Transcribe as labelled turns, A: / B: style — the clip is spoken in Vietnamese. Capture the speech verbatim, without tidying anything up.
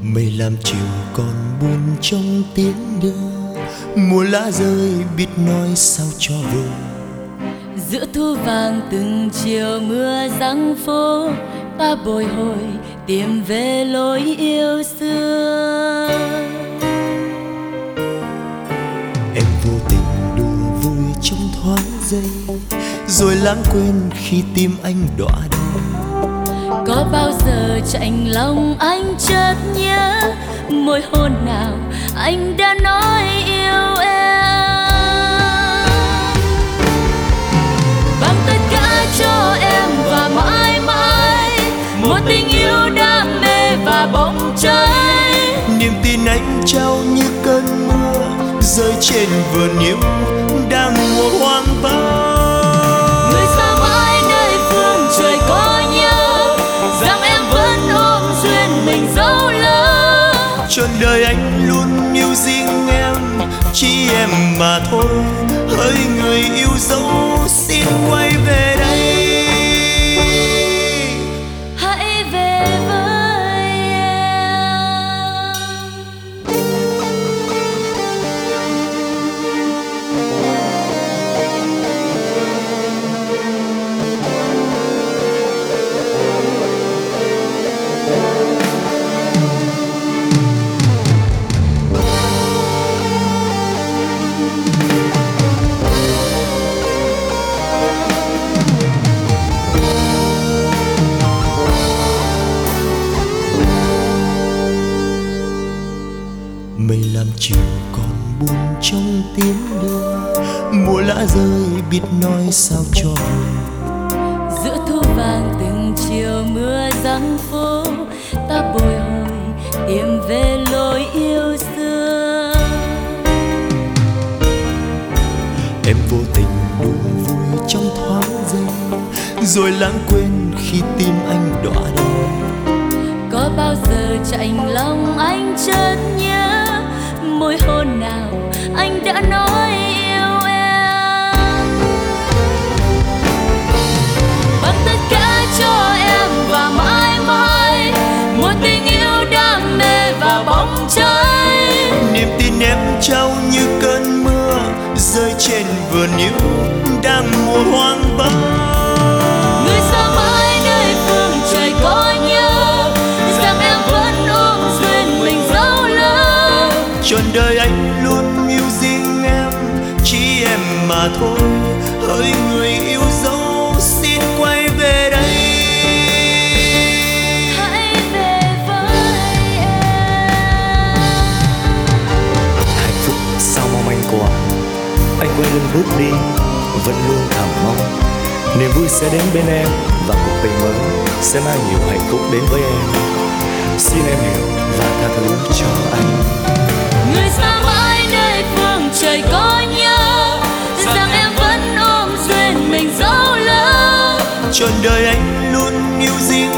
A: Mây làm chiều còn buồn trong tiếng đưa, mùa lá rơi biết nói sao cho vừa.
B: Giữa thu vàng từng chiều mưa giăng phố, ta bồi hồi tìm về lối yêu xưa.
A: Em vô tình đùa vui trong thoáng giây, rồi lãng quên khi tim anh đọa đầy.
B: Có bao giờ chạnh lòng anh chợt nhớ môi hôn nào anh đã nói yêu em. Bằng tất cả cho em và mãi mãi một tình yêu đam mê và bỗng cháy.
A: Niềm tin anh trao như cơn mưa rơi trên vườn yêu đang mùa hoang vắng.
B: Người xa mãi nơi phương trời có nhớ rằng em vẫn ôm duyên mình dấu lỡ.
A: Trọn đời anh luôn yêu riêng em, chỉ em mà thôi. Hỡi người yêu dấu xin quay về đây,
B: hãy về với em.
A: Mây làm chiều còn buồn trong tiếng đưa, mùa lá rơi biết nói sao cho vừa.
B: Giữa thu vàng từng chiều mưa giăng phố, ta bồi hồi tìm về lối yêu xưa.
A: Em vô tình đùa vui trong thoáng giây, rồi lãng quên khi tim anh đọa đầy.
B: Có bao giờ chạnh lòng anh chợt nhớ môi hôn nào anh đã nói yêu em. Bằng tất cả cho em và mãi mãi một tình yêu đam mê và bóng cháy.
A: Niềm tin em trao như cơn mưa rơi trên vườn yêu đang mùa hoang vắng.
B: Người xa mãi nơi phương trời có nhớ rằng em vẫn ôm duyên mình dấu lỡ.
A: Trọn đời anh luôn yêu riêng em, chỉ em mà thôi. Hỡi người yêu dấu xin quay về đây,
B: Hãy về với em.
C: Hạnh phúc sao mong anh qua, anh quay lưng bước đi vẫn luôn thầm mong niềm vui sẽ đến bên em và cuộc tình mới sẽ mang nhiều hạnh phúc đến với em. Xin em hiểu và tha thứ cho anh.
B: Người xa mãi nơi phương trời có nhớ rằng em vẫn ôm duyên mình dấu lỡ.
A: trọn đời anh luôn yêu riêng